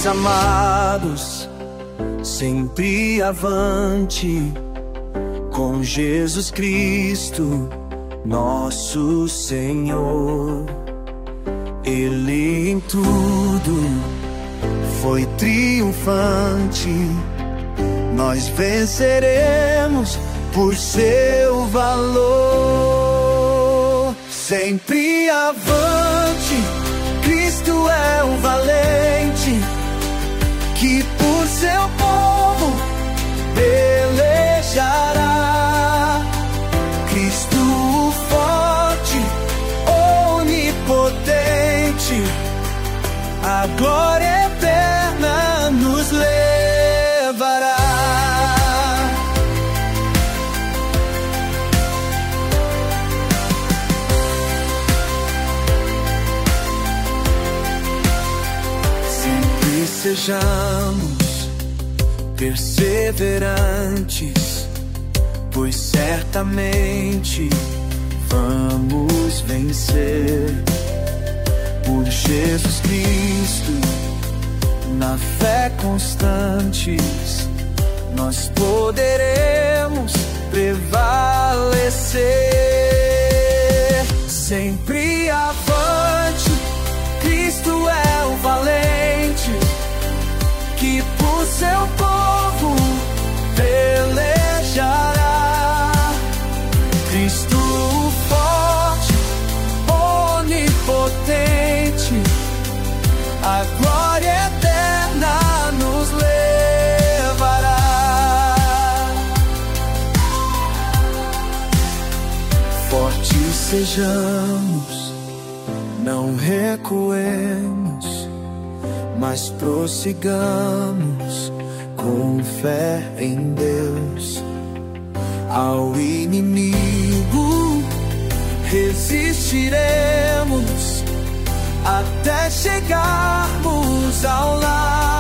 meus amados, sempre avante, com Jesus Cristo, nosso Senhor. Ele em tudo foi triunfante, nós venceremos por seu valor. Sempre avante, Cristo é o valente, que por seu povo pelejará. Cristo o forte, onipotente, a glória eterna nos levará. Sempre sejamos perseverantes, pois certamente vamos vencer. Por Jesus Cristo, na fé constantes, nós poderemos prevalecer. Sempre avante, Cristo é o valente, que por seu povo pelejará. Cristo o forte, onipotente, a glória eterna nos levará. Fortes sejamos, não recuemos, mas prossigamos com fé em Deus. Ao inimigo resistiremos até chegarmos ao lar.